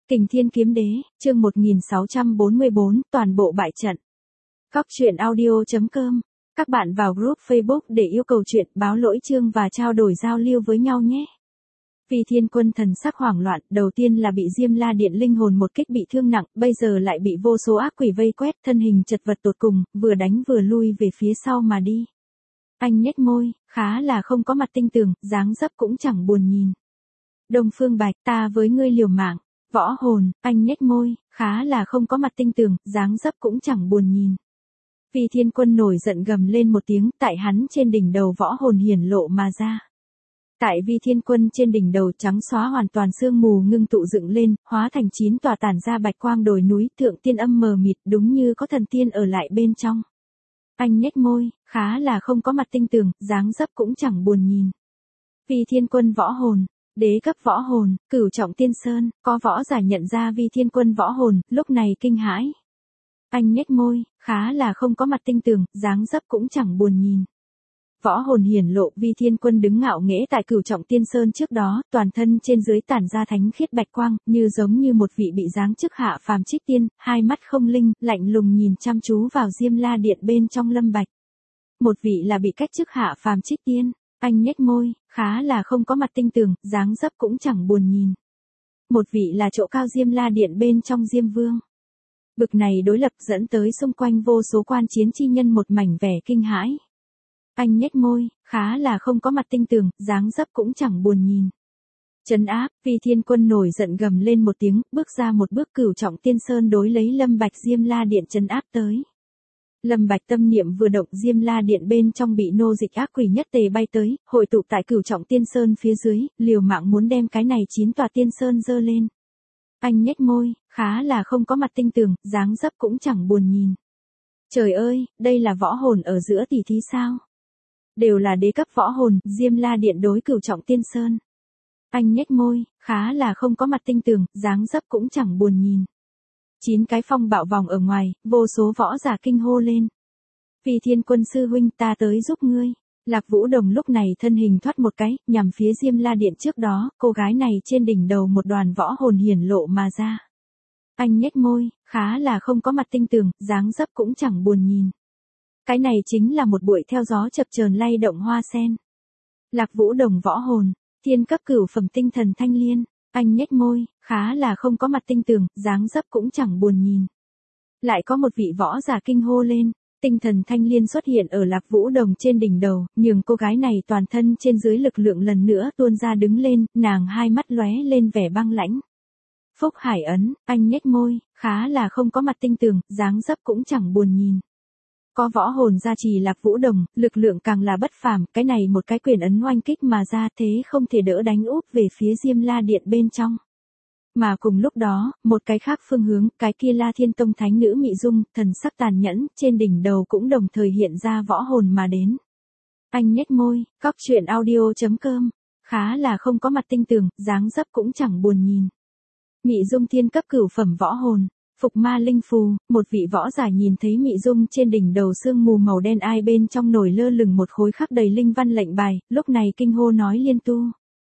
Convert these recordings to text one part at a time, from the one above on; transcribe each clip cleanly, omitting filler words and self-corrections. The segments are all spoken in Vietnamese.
Kình Thiên Kiếm Đế, chương 1644, toàn bộ bại trận. Góc truyện audio.com. Các bạn vào group Facebook để yêu cầu chuyện, báo lỗi chương và trao đổi giao lưu với nhau nhé. Vì Thiên Quân thần sắc hoảng loạn, đầu tiên là bị Diêm La Điện linh hồn một kích bị thương nặng, bây giờ lại bị vô số ác quỷ vây quét, thân hình chật vật tột cùng, vừa đánh vừa lui về phía sau mà đi. Anh nhếch môi, khá là không có mặt tinh tường, dáng dấp cũng chẳng buồn nhìn. Đông Phương Bạch, ta với ngươi liều mạng. Võ hồn, anh nhếch môi, khá là không có mặt tinh tường, dáng dấp cũng chẳng buồn nhìn. Vì Thiên Quân nổi giận gầm lên một tiếng, tại hắn trên đỉnh đầu võ hồn hiển lộ mà ra. Tại Vi Thiên Quân trên đỉnh đầu trắng xóa hoàn toàn sương mù ngưng tụ dựng lên, hóa thành 9 tòa tản ra bạch quang đồi núi, thượng tiên âm mờ mịt, đúng như có thần tiên ở lại bên trong. Anh nhếch môi, khá là không có mặt tinh tường, dáng dấp cũng chẳng buồn nhìn. Vi Thiên Quân võ hồn, đế cấp võ hồn, Cửu Trọng Tiên Sơn, có võ giả nhận ra Vi Thiên Quân võ hồn, lúc này kinh hãi. Anh nhếch môi, khá là không có mặt tinh tường, dáng dấp cũng chẳng buồn nhìn. Võ hồn hiển lộ, Vi Thiên Quân đứng ngạo nghễ tại Cửu Trọng Tiên Sơn trước đó, toàn thân trên dưới tản ra thánh khiết bạch quang, như giống như một vị bị giáng chức hạ phàm trích tiên, hai mắt không linh, lạnh lùng nhìn chăm chú vào Diêm La Điện bên trong Lâm Bạch. Một vị là bị cách chức hạ phàm trích tiên. Anh nhếch môi, khá là không có mặt tinh tường, dáng dấp cũng chẳng buồn nhìn. Một vị là chỗ cao Diêm La Điện bên trong Diêm Vương. Bực này đối lập dẫn tới xung quanh vô số quan chiến chi nhân một mảnh vẻ kinh hãi. Anh nhếch môi, khá là không có mặt tinh tường, dáng dấp cũng chẳng buồn nhìn. Trấn áp, Vi Thiên Quân nổi giận gầm lên một tiếng, bước ra một bước Cửu Trọng Tiên Sơn đối lấy Lâm Bạch Diêm La Điện trấn áp tới. Lâm Bạch tâm niệm vừa động, Diêm La Điện bên trong bị nô dịch ác quỷ nhất tề bay tới, hội tụ tại Cửu Trọng Tiên Sơn phía dưới, liều mạng muốn đem cái này 9 tòa tiên sơn dơ lên. Anh nhếch môi, khá là không có mặt tinh tường, dáng dấp cũng chẳng buồn nhìn. Trời ơi, đây là võ hồn ở giữa tỷ thí sao? Đều là đế cấp võ hồn, Diêm La Điện đối Cửu Trọng Tiên Sơn. Anh nhếch môi, khá là không có mặt tinh tường, dáng dấp cũng chẳng buồn nhìn. 9 cái phong bạo vòng ở ngoài, vô số võ giả kinh hô lên. Vì Thiên Quân sư huynh, ta tới giúp ngươi. Lạc Vũ Đồng lúc này thân hình thoát một cái, nhằm phía Diêm La Điện trước đó, cô gái này trên đỉnh đầu một đoàn võ hồn hiển lộ mà ra. Anh nhếch môi, khá là không có mặt tinh tường, dáng dấp cũng chẳng buồn nhìn. Cái này chính là một buổi theo gió chập chờn lay động hoa sen. Lạc Vũ Đồng võ hồn, thiên cấp cửu phẩm tinh thần thanh liên. Anh nhếch môi, khá là không có mặt tinh tường, dáng dấp cũng chẳng buồn nhìn. Lại có một vị võ giả kinh hô lên, tinh thần thanh liên xuất hiện ở Lạc Vũ Đồng trên đỉnh đầu, nhường cô gái này toàn thân trên dưới lực lượng lần nữa tuôn ra đứng lên, nàng hai mắt lóe lên vẻ băng lãnh. Phúc Hải ấn, anh nhếch môi, khá là không có mặt tinh tường, dáng dấp cũng chẳng buồn nhìn. Có võ hồn gia trì Lạc Vũ Đồng, lực lượng càng là bất phàm, cái này một cái quyền ấn oanh kích mà ra thế không thể đỡ đánh úp về phía Diêm La Điện bên trong. Mà cùng lúc đó, một cái khác phương hướng, cái kia La Thiên Tông thánh nữ Mị Dung, thần sắc tàn nhẫn, trên đỉnh đầu cũng đồng thời hiện ra võ hồn mà đến. Anh nhếch môi, góc truyện audio.com, khá là không có mặt tinh tường, dáng dấp cũng chẳng buồn nhìn. Mị Dung thiên cấp cửu phẩm võ hồn. Phục ma linh phù, một vị võ giả nhìn thấy Mị Dung trên đỉnh đầu sương mù màu đen ai bên trong nổi lơ lửng một khối khắc đầy linh văn lệnh bài, lúc này kinh hô nói liên tu.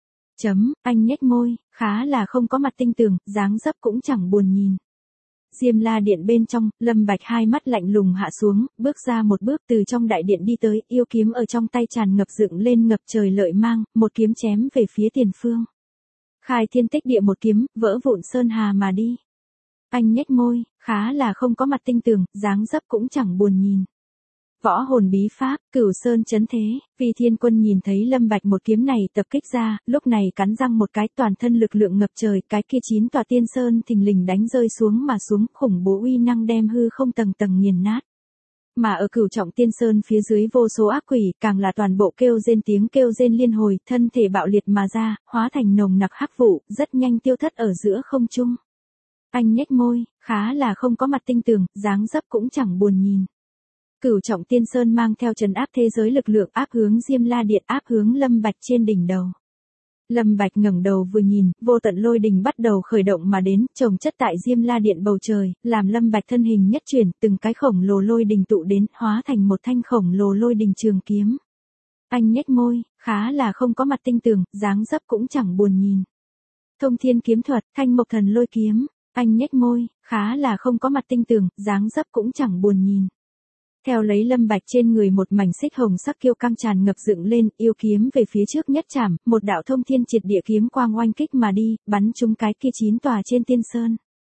Anh nhếch môi, khá là không có mặt tinh tường, dáng dấp cũng chẳng buồn nhìn. Diêm La Điện bên trong, Lâm Bạch hai mắt lạnh lùng hạ xuống, bước ra một bước từ trong đại điện đi tới, yêu kiếm ở trong tay tràn ngập dựng lên ngập trời lợi mang, một kiếm chém về phía tiền phương. Khai thiên tích địa một kiếm, vỡ vụn sơn hà mà đi. Anh nhếch môi, khá là không có mặt tinh tường, dáng dấp cũng chẳng buồn nhìn. Võ hồn bí pháp, Cửu Sơn chấn thế, Vi Thiên Quân nhìn thấy Lâm Bạch một kiếm này tập kích ra, lúc này cắn răng một cái, toàn thân lực lượng ngập trời, cái kia 9 tòa tiên sơn thình lình đánh rơi xuống mà xuống, khủng bố uy năng đem hư không tầng tầng nghiền nát. Mà ở Cửu Trọng Tiên Sơn phía dưới vô số ác quỷ, càng là toàn bộ kêu rên tiếng kêu rên liên hồi, thân thể bạo liệt mà ra, hóa thành nồng nặc hắc vụ, rất nhanh tiêu thất ở giữa không trung. Anh nhếch môi, khá là không có mặt tinh tường, dáng dấp cũng chẳng buồn nhìn. Cửu Trọng Tiên Sơn mang theo trấn áp thế giới lực lượng áp hướng Diêm La Điện, áp hướng Lâm Bạch trên đỉnh đầu. Lâm Bạch ngẩng đầu vừa nhìn, vô tận lôi đình bắt đầu khởi động mà đến, chồng chất tại Diêm La Điện bầu trời, làm Lâm Bạch thân hình nhất chuyển, từng cái khổng lồ lôi đình tụ đến, hóa thành một thanh khổng lồ lôi đình trường kiếm. Anh nhếch môi, khá là không có mặt tinh tường, dáng dấp cũng chẳng buồn nhìn. Thông thiên kiếm thuật, Thanh Mộc Thần Lôi kiếm. Anh nhếch môi, khá là không có mặt tinh tường, dáng dấp cũng chẳng buồn nhìn. Theo lấy Lâm Bạch trên người một mảnh xích hồng sắc kiêu căng tràn ngập dựng lên, yêu kiếm về phía trước nhất chạm, một đạo thông thiên triệt địa kiếm quang oanh kích mà đi, bắn trúng cái kia 9 tòa trên tiên sơn.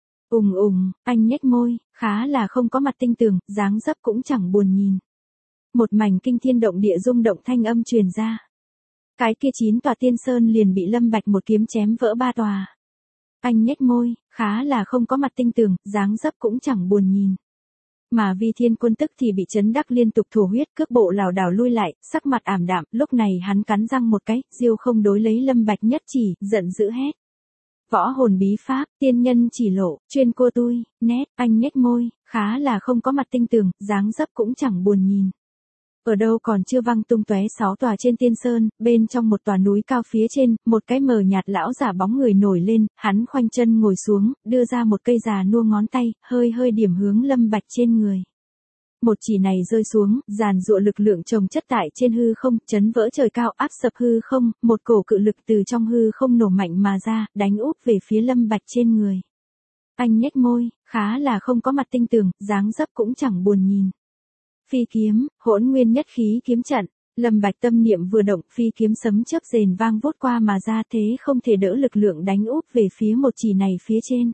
Anh nhếch môi, khá là không có mặt tinh tường, dáng dấp cũng chẳng buồn nhìn. Một mảnh kinh thiên động địa rung động thanh âm truyền ra. Cái kia 9 tòa tiên sơn liền bị Lâm Bạch một kiếm chém vỡ 3 tòa. Anh nhếch môi, khá là không có mặt tinh tường, dáng dấp cũng chẳng buồn nhìn. Mà Vi Thiên Quân tức thì bị chấn đắc liên tục thổ huyết, cước bộ lảo đảo lui lại, sắc mặt ảm đạm, lúc này hắn cắn răng một cái, diêu không đối lấy Lâm Bạch nhất chỉ, giận dữ hét. Võ hồn bí pháp, tiên nhân chỉ lộ, chuyên cô tui, nét, anh nhếch môi, khá là không có mặt tinh tường, dáng dấp cũng chẳng buồn nhìn. Ở đâu còn chưa văng tung tóe 6 tòa trên tiên sơn, bên trong một tòa núi cao phía trên, một cái mờ nhạt lão giả bóng người nổi lên, hắn khoanh chân ngồi xuống, đưa ra một cây già nua ngón tay, hơi hơi điểm hướng Lâm Bạch trên người. Một chỉ này rơi xuống, giàn giụa lực lượng chồng chất tại trên hư không, chấn vỡ trời cao áp sập hư không, một cổ cự lực từ trong hư không nổ mạnh mà ra, đánh úp về phía Lâm Bạch trên người. Anh nhếch môi, khá là không có mặt tinh tường, dáng dấp cũng chẳng buồn nhìn. Phi kiếm, Hỗn Nguyên Nhất Khí kiếm trận, Lâm Bạch tâm niệm vừa động, phi kiếm sấm chớp rền vang vút qua mà ra, thế không thể đỡ lực lượng đánh úp về phía một chỉ này phía trên.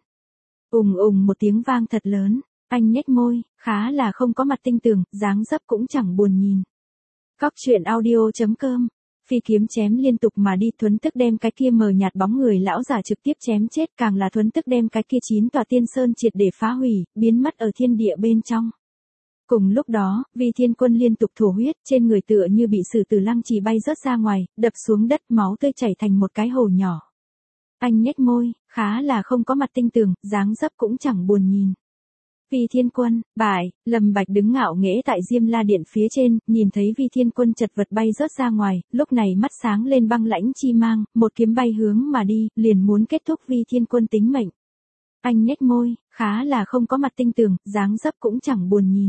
Một tiếng vang thật lớn, anh nhếch môi, khá là không có mặt tinh tường, dáng dấp cũng chẳng buồn nhìn. Góc truyện audio.com. Phi kiếm chém liên tục mà đi, thuấn tức đem cái kia mờ nhạt bóng người lão giả trực tiếp chém chết, càng là thuấn tức đem cái kia 9 tòa tiên sơn triệt để phá hủy, biến mất ở thiên địa bên trong. Cùng lúc đó, Vi Thiên Quân liên tục thổ huyết, trên người tựa như bị sử tử lăng trì bay rớt ra ngoài, đập xuống đất, máu tươi chảy thành một cái hồ nhỏ. Anh nhếch môi, khá là không có mặt tinh tường, dáng dấp cũng chẳng buồn nhìn. Vi Thiên Quân, bại, Lâm Bạch đứng ngạo nghễ tại Diêm La Điện phía trên, nhìn thấy Vi Thiên Quân chật vật bay rớt ra ngoài, lúc này mắt sáng lên băng lãnh chi mang, một kiếm bay hướng mà đi, liền muốn kết thúc Vi Thiên Quân tính mệnh. Anh nhếch môi, khá là không có mặt tinh tường, dáng dấp cũng chẳng buồn nhìn.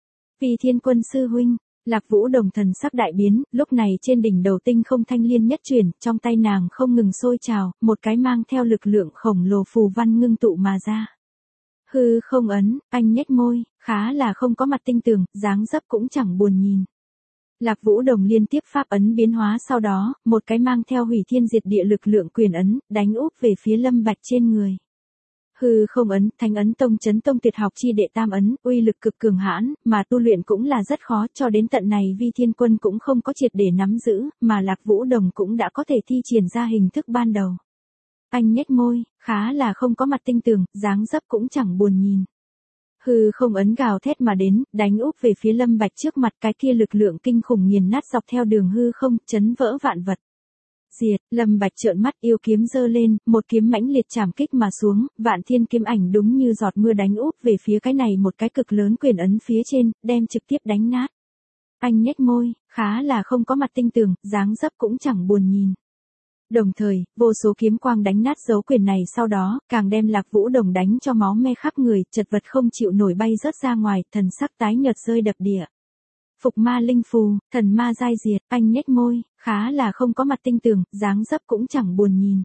Vi Thiên Quân sư huynh, Lạc Vũ Đồng thần sắc đại biến, lúc này trên đỉnh đầu tinh không thanh liên nhất chuyển, trong tay nàng không ngừng sôi trào, một cái mang theo lực lượng khổng lồ phù văn ngưng tụ mà ra. Hư không ấn, anh nhếch môi, khá là không có mặt tinh tường, dáng dấp cũng chẳng buồn nhìn. Lạc Vũ Đồng liên tiếp pháp ấn biến hóa, sau đó, một cái mang theo hủy thiên diệt địa lực lượng quyền ấn, đánh úp về phía Lâm Bạch trên người. Hư không ấn, Thánh ấn tông chấn tông tuyệt học chi đệ tam ấn, uy lực cực cường hãn, mà tu luyện cũng là rất khó, cho đến tận này Vi Thiên Quân cũng không có triệt để nắm giữ, mà Lạc Vũ Đồng cũng đã có thể thi triển ra hình thức ban đầu. Anh nhếch môi, khá là không có mặt tinh tường, dáng dấp cũng chẳng buồn nhìn. Hư không ấn gào thét mà đến, đánh úp về phía Lâm Bạch trước mặt, cái kia lực lượng kinh khủng nghiền nát dọc theo đường hư không, chấn vỡ vạn vật. Diệt, Lâm Bạch trợn mắt, yêu kiếm giơ lên, một kiếm mãnh liệt chạm kích mà xuống, vạn thiên kiếm ảnh đúng như giọt mưa đánh úp về phía cái này một cái cực lớn quyền ấn phía trên, đem trực tiếp đánh nát. Anh nhếch môi, khá là không có mặt tinh tường, dáng dấp cũng chẳng buồn nhìn. Đồng thời, vô số kiếm quang đánh nát dấu quyền này, sau đó, càng đem Lạc Vũ Đồng đánh cho máu me khắp người, chật vật không chịu nổi bay rớt ra ngoài, thần sắc tái nhợt rơi đập địa. Phục ma linh phù, thần ma giai diệt, anh nhếch môi, khá là không có mặt tinh tường, dáng dấp cũng chẳng buồn nhìn.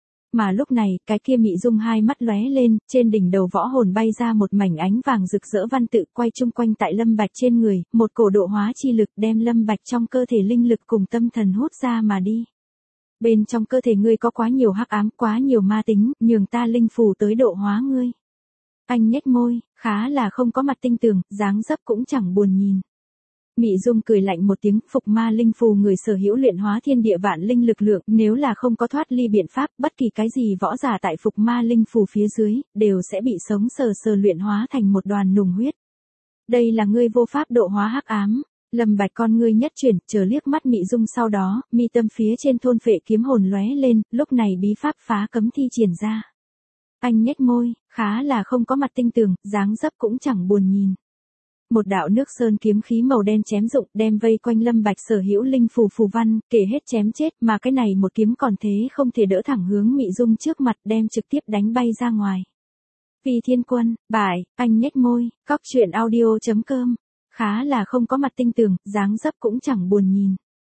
Mà lúc này, cái kia mị dung hai mắt lóe lên, trên đỉnh đầu võ hồn bay ra một mảnh ánh vàng rực rỡ văn tự, quay chung quanh tại Lâm Bạch trên người, một cổ độ hóa chi lực đem Lâm Bạch trong cơ thể linh lực cùng tâm thần hút ra mà đi. Bên trong cơ thể ngươi có quá nhiều hắc ám, quá nhiều ma tính, nhường ta linh phù tới độ hóa ngươi. Anh nhếch môi, khá là không có mặt tinh tường, dáng dấp cũng chẳng buồn nhìn. Mị Dung cười lạnh một tiếng, phục ma linh phù người sở hữu luyện hóa thiên địa vạn linh lực lượng, nếu là không có thoát ly biện pháp, bất kỳ cái gì võ giả tại phục ma linh phù phía dưới, đều sẽ bị sống sờ sờ luyện hóa thành một đoàn nùng huyết. Đây là ngươi vô pháp độ hóa hắc ám. Lâm Bạch con ngươi nhất chuyển, chờ liếc mắt Mị Dung, sau đó, mi tâm phía trên thôn phệ kiếm hồn lóe lên, lúc này bí pháp phá cấm thi triển ra. Anh nhếch môi, khá là không có mặt tinh tường, dáng dấp cũng chẳng buồn nhìn. Một đạo nước sơn kiếm khí màu đen chém rụng, đem vây quanh Lâm Bạch sở hữu linh phù phù văn, kể hết chém chết, mà cái này một kiếm còn thế không thể đỡ, thẳng hướng Mị Dung trước mặt, đem trực tiếp đánh bay ra ngoài. Vi Thiên Quân, bại, anh nhếch môi, góc truyện audio.com. Khá là không có mặt tinh tường, dáng dấp cũng chẳng buồn nhìn.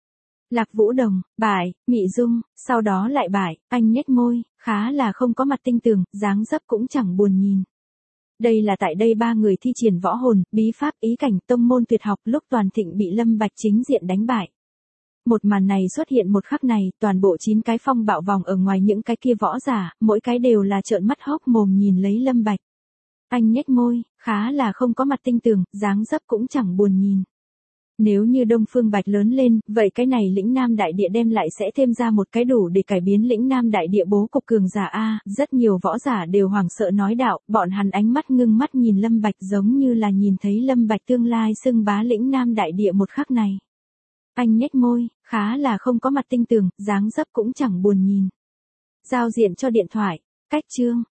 Lạc Vũ Đồng, bại, Mị Dung, sau đó lại bại, anh nhếch môi, khá là không có mặt tinh tường, dáng dấp cũng chẳng buồn nhìn. Đây là tại đây ba người thi triển võ hồn, bí pháp, ý cảnh, tông môn tuyệt học lúc Toàn Thịnh bị Lâm Bạch chính diện đánh bại. Một màn này xuất hiện một khắc này, toàn bộ 9 cái phong bạo vòng ở ngoài những cái kia võ giả, mỗi cái đều là trợn mắt hốc mồm nhìn lấy Lâm Bạch. Anh nhếch môi, khá là không có mặt tinh tường, dáng dấp cũng chẳng buồn nhìn. Nếu như Đông Phương Bạch lớn lên, vậy cái này lĩnh Nam Đại Địa đem lại sẽ thêm ra một cái đủ để cải biến lĩnh Nam Đại Địa bố cục cường giả a. Rất nhiều võ giả đều hoảng sợ nói đạo, bọn hắn ánh mắt ngưng mắt nhìn Lâm Bạch giống như là nhìn thấy Lâm Bạch tương lai xưng bá lĩnh Nam Đại Địa một khắc này. Anh nhếch môi, khá là không có mặt tinh tường, dáng dấp cũng chẳng buồn nhìn. Giao diện cho điện thoại, cách chương.